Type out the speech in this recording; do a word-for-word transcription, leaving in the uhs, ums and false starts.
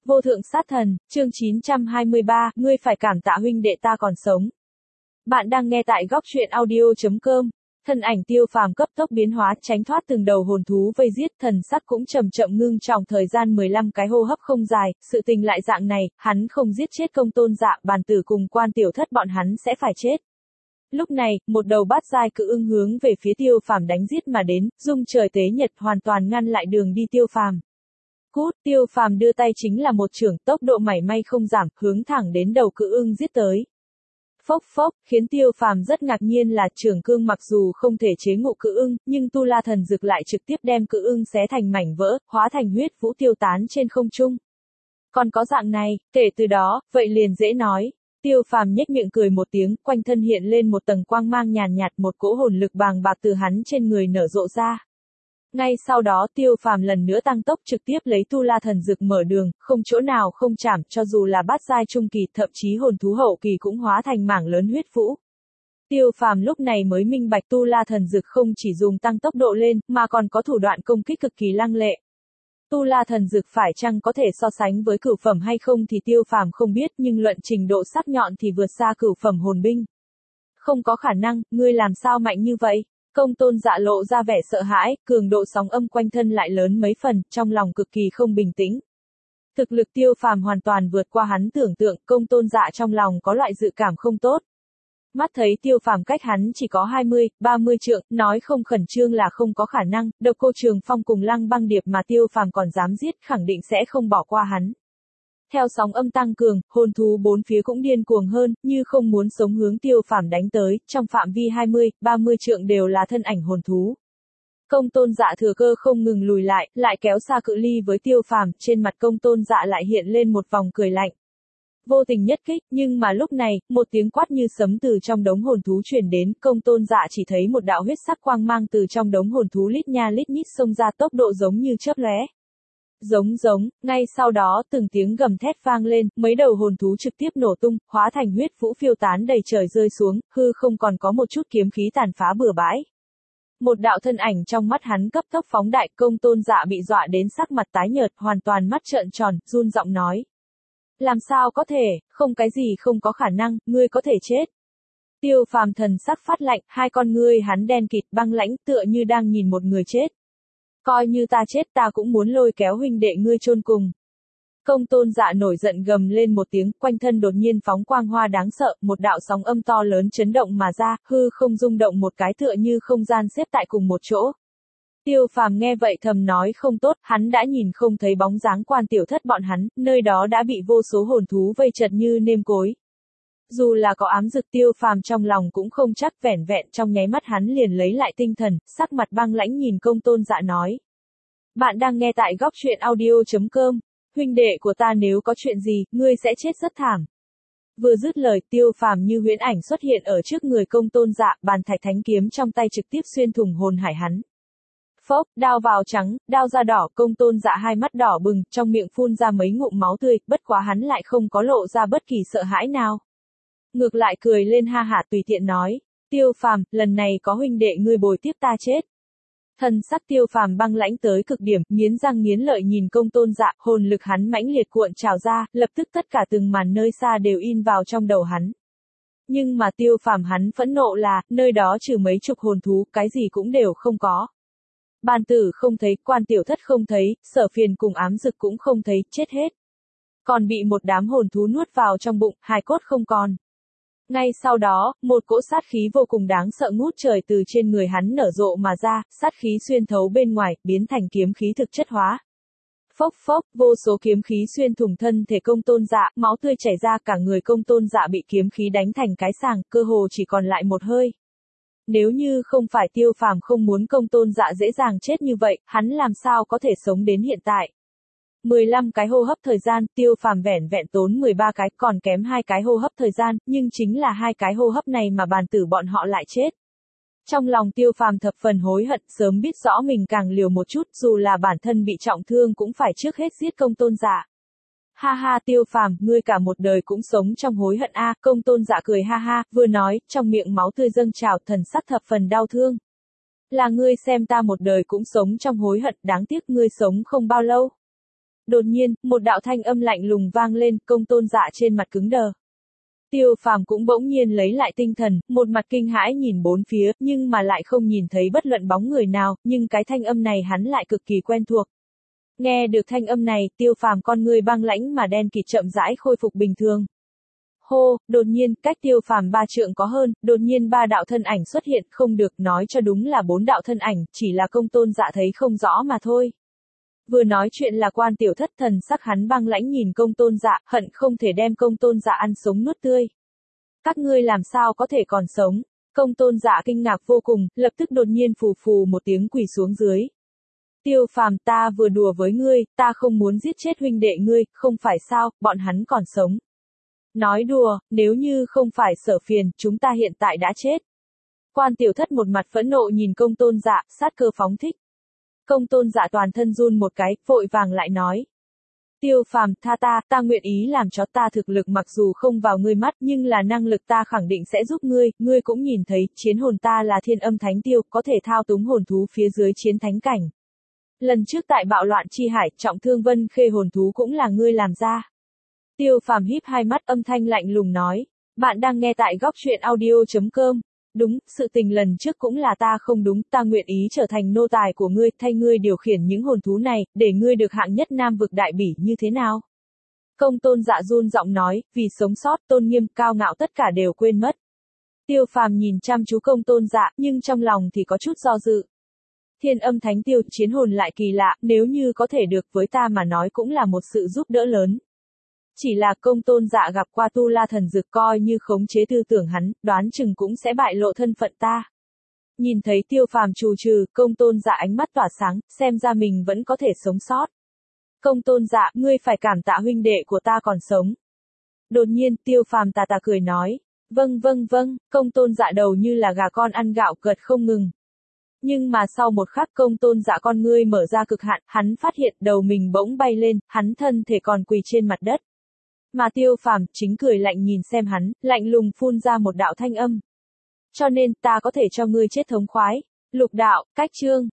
Vô thượng sát thần, chương chín trăm hai mươi ba, ngươi phải cảm tạ huynh đệ ta còn sống. Bạn đang nghe tại góc truyện audio chấm com. Thân ảnh Tiêu Phàm cấp tốc biến hóa, tránh thoát từng đầu hồn thú vây giết, thần sắc cũng chậm chậm ngưng trọng, thời gian mười lăm cái hô hấp không dài, sự tình lại dạng này, hắn không giết chết Công Tôn Dạ, Bàn Tử cùng Quan Tiểu Thất bọn hắn sẽ phải chết. Lúc này, một đầu bát giai cự ưng hướng về phía Tiêu Phàm đánh giết mà đến, dung trời tế nhật hoàn toàn ngăn lại đường đi Tiêu Phàm. Cút, Tiêu Phàm đưa tay chính là một chưởng, tốc độ mảy may không giảm, hướng thẳng đến đầu cự ưng giết tới. Phốc phốc, khiến Tiêu Phàm rất ngạc nhiên là chưởng cương mặc dù không thể chế ngự cự ưng, nhưng Tu La Thần Dực lại trực tiếp đem cự ưng xé thành mảnh vỡ, hóa thành huyết vũ tiêu tán trên không trung. Còn có dạng này, kể từ đó, vậy liền dễ nói. Tiêu Phàm nhếch miệng cười một tiếng, quanh thân hiện lên một tầng quang mang nhàn nhạt, một cỗ hồn lực bàng bạc từ hắn trên người nở rộ ra. Ngay sau đó Tiêu Phàm lần nữa tăng tốc trực tiếp lấy Tu La Thần Dực mở đường, không chỗ nào không chạm, cho dù là bát giai trung kỳ, thậm chí hồn thú hậu kỳ cũng hóa thành mảng lớn huyết vũ. Tiêu Phàm lúc này mới minh bạch Tu La Thần Dực không chỉ dùng tăng tốc độ lên, mà còn có thủ đoạn công kích cực kỳ lăng lệ. Tu La Thần Dực phải chăng có thể so sánh với cửu phẩm hay không thì Tiêu Phàm không biết, nhưng luận trình độ sắc nhọn thì vượt xa cửu phẩm hồn binh. Không có khả năng, ngươi làm sao mạnh như vậy? Công Tôn Dạ lộ ra vẻ sợ hãi, cường độ sóng âm quanh thân lại lớn mấy phần, trong lòng cực kỳ không bình tĩnh. Thực lực Tiêu Phàm hoàn toàn vượt qua hắn tưởng tượng, Công Tôn Dạ trong lòng có loại dự cảm không tốt. Mắt thấy Tiêu Phàm cách hắn chỉ có hai mươi, ba mươi trượng, nói không khẩn trương là không có khả năng, Độc Cô Trường Phong cùng Lăng Băng Điệp mà Tiêu Phàm còn dám giết, khẳng định sẽ không bỏ qua hắn. Theo sóng âm tăng cường, hồn thú bốn phía cũng điên cuồng hơn, như không muốn sống hướng Tiêu Phàm đánh tới, trong phạm vi hai mươi, ba mươi trượng đều là thân ảnh hồn thú. Công Tôn Dạ thừa cơ không ngừng lùi lại, lại kéo xa cự ly với Tiêu Phàm, trên mặt Công Tôn Dạ lại hiện lên một vòng cười lạnh. Vô tình nhất kích, nhưng mà lúc này, một tiếng quát như sấm từ trong đống hồn thú truyền đến, Công Tôn Dạ chỉ thấy một đạo huyết sắc quang mang từ trong đống hồn thú lít nha lít nhít xông ra, tốc độ giống như chớp lóe. Giống giống, ngay sau đó từng tiếng gầm thét vang lên, mấy đầu hồn thú trực tiếp nổ tung, hóa thành huyết vũ phiêu tán đầy trời rơi xuống, hư không còn có một chút kiếm khí tàn phá bừa bãi. Một đạo thân ảnh trong mắt hắn cấp tốc phóng đại, Công Tôn Dạ bị dọa đến sắc mặt tái nhợt, hoàn toàn mắt trợn tròn, run giọng nói. Làm sao có thể, không cái gì không có khả năng, ngươi có thể chết. Tiêu Phàm thần sắc phát lạnh, hai con ngươi hắn đen kịt băng lãnh, tựa như đang nhìn một người chết. Coi như ta chết ta cũng muốn lôi kéo huynh đệ ngươi chôn cùng. Công Tôn Dạ nổi giận gầm lên một tiếng, quanh thân đột nhiên phóng quang hoa đáng sợ, một đạo sóng âm to lớn chấn động mà ra, hư không rung động một cái tựa như không gian xếp tại cùng một chỗ. Tiêu Phàm nghe vậy thầm nói không tốt, hắn đã nhìn không thấy bóng dáng Quan Tiểu Thất bọn hắn, nơi đó đã bị vô số hồn thú vây chật như nêm cối. Dù là có ám dực, Tiêu Phàm trong lòng cũng không chắc, vẻn vẹn trong nháy mắt hắn liền lấy lại tinh thần, sắc mặt băng lãnh nhìn Công Tôn Dạ nói. Bạn đang nghe tại góc truyện audio chấm com, huynh đệ của ta nếu có chuyện gì, ngươi sẽ chết rất thảm. Vừa dứt lời, Tiêu Phàm như huyễn ảnh xuất hiện ở trước người Công Tôn Dạ, bàn thạch thánh kiếm trong tay trực tiếp xuyên thủng hồn hải hắn. Phốc, đao vào trắng, đao ra đỏ, Công Tôn Dạ hai mắt đỏ bừng, trong miệng phun ra mấy ngụm máu tươi, bất quá hắn lại không có lộ ra bất kỳ sợ hãi nào. Ngược lại cười lên ha hả tùy tiện nói, Tiêu Phàm, lần này có huynh đệ ngươi bồi tiếp ta chết. Thần sắc Tiêu Phàm băng lãnh tới cực điểm, nghiến răng nghiến lợi nhìn Công Tôn Dạ, hồn lực hắn mãnh liệt cuộn trào ra, lập tức tất cả từng màn nơi xa đều in vào trong đầu hắn. Nhưng mà Tiêu Phàm hắn phẫn nộ là, nơi đó trừ mấy chục hồn thú, cái gì cũng đều không có. Bàn Tử không thấy, Quan Tiểu Thất không thấy, Sở Phiền cùng ám dực cũng không thấy, chết hết. Còn bị một đám hồn thú nuốt vào trong bụng, hài cốt không còn. Ngay sau đó, một cỗ sát khí vô cùng đáng sợ ngút trời từ trên người hắn nở rộ mà ra, sát khí xuyên thấu bên ngoài, biến thành kiếm khí thực chất hóa. Phốc phốc, vô số kiếm khí xuyên thủng thân thể Công Tôn Dạ, máu tươi chảy ra, cả người Công Tôn Dạ bị kiếm khí đánh thành cái sàng, cơ hồ chỉ còn lại một hơi. Nếu như không phải Tiêu Phàm không muốn Công Tôn Dạ dễ dàng chết như vậy, hắn làm sao có thể sống đến hiện tại. mười lăm cái hô hấp thời gian, Tiêu Phàm vẻn vẹn tốn mười ba cái, còn kém hai cái hô hấp thời gian, nhưng chính là hai cái hô hấp này mà Bàn Tử bọn họ lại chết. Trong lòng Tiêu Phàm thập phần hối hận, sớm biết rõ mình càng liều một chút, dù là bản thân bị trọng thương cũng phải trước hết giết Công Tôn Dạ. Ha ha Tiêu Phàm, ngươi cả một đời cũng sống trong hối hận a, à, Công Tôn Dạ cười ha ha, vừa nói, trong miệng máu tươi dâng trào, thần sắc thập phần đau thương. Là ngươi xem ta một đời cũng sống trong hối hận, đáng tiếc ngươi sống không bao lâu. Đột nhiên, một đạo thanh âm lạnh lùng vang lên, Công Tôn Dạ trên mặt cứng đờ. Tiêu Phàm cũng bỗng nhiên lấy lại tinh thần, một mặt kinh hãi nhìn bốn phía, nhưng mà lại không nhìn thấy bất luận bóng người nào, nhưng cái thanh âm này hắn lại cực kỳ quen thuộc. Nghe được thanh âm này, Tiêu Phàm con người băng lãnh mà đen kịt chậm rãi khôi phục bình thường. Hô, đột nhiên, cách Tiêu Phàm ba trượng có hơn, đột nhiên ba đạo thân ảnh xuất hiện, không được nói cho đúng là bốn đạo thân ảnh, chỉ là Công Tôn Dạ thấy không rõ mà thôi. Vừa nói chuyện là Quan Tiểu Thất, thần sắc hắn băng lãnh nhìn Công Tôn Dạ, hận không thể đem Công Tôn Dạ ăn sống nuốt tươi. Các ngươi làm sao có thể còn sống? Công Tôn Dạ kinh ngạc vô cùng, lập tức đột nhiên phù phù một tiếng quỳ xuống dưới. Tiêu Phàm, ta vừa đùa với ngươi, ta không muốn giết chết huynh đệ ngươi, không phải sao, bọn hắn còn sống. Nói đùa, nếu như không phải Sở Phiền, chúng ta hiện tại đã chết. Quan Tiểu Thất một mặt phẫn nộ nhìn Công Tôn Dạ, sát cơ phóng thích. Công Tôn Dạ toàn thân run một cái, vội vàng lại nói. Tiêu Phàm, tha ta, ta nguyện ý làm cho ta thực lực mặc dù không vào ngươi mắt nhưng là năng lực ta khẳng định sẽ giúp ngươi, ngươi cũng nhìn thấy, chiến hồn ta là Thiên Âm Thánh Tiêu, có thể thao túng hồn thú phía dưới chiến thánh cảnh. Lần trước tại bạo loạn chi hải, trọng thương Vân Khê hồn thú cũng là ngươi làm ra. Tiêu Phàm híp hai mắt, âm thanh lạnh lùng nói. Bạn đang nghe tại góc truyện audio chấm com. Đúng, sự tình lần trước cũng là ta không đúng, ta nguyện ý trở thành nô tài của ngươi, thay ngươi điều khiển những hồn thú này, để ngươi được hạng nhất Nam vực đại bỉ như thế nào? Công Tôn Dạ run giọng nói, vì sống sót, tôn nghiêm, cao ngạo tất cả đều quên mất. Tiêu Phàm nhìn chăm chú Công Tôn Dạ, nhưng trong lòng thì có chút do dự. Thiên Âm Thánh Tiêu, chiến hồn lại kỳ lạ, nếu như có thể được với ta mà nói cũng là một sự giúp đỡ lớn. Chỉ là Công Tôn Dạ gặp qua tu la thần dược, coi như khống chế tư tưởng hắn, đoán chừng cũng sẽ bại lộ thân phận ta. Nhìn thấy Tiêu Phàm trù trừ, Công Tôn Dạ ánh mắt tỏa sáng, xem ra mình vẫn có thể sống sót. Công Tôn Dạ, ngươi phải cảm tạ huynh đệ của ta còn sống. Đột nhiên, Tiêu Phàm tà tà cười nói. Vâng vâng vâng, Công Tôn Dạ đầu như là gà con ăn gạo gật không ngừng. Nhưng mà sau một khắc Công Tôn Dạ con ngươi mở ra cực hạn, hắn phát hiện đầu mình bỗng bay lên, hắn thân thể còn quỳ trên mặt đất. Mà Tiêu Phàm chính cười lạnh nhìn xem hắn, lạnh lùng phun ra một đạo thanh âm. Cho nên ta có thể cho ngươi chết thống khoái. Lục đạo, cách chương.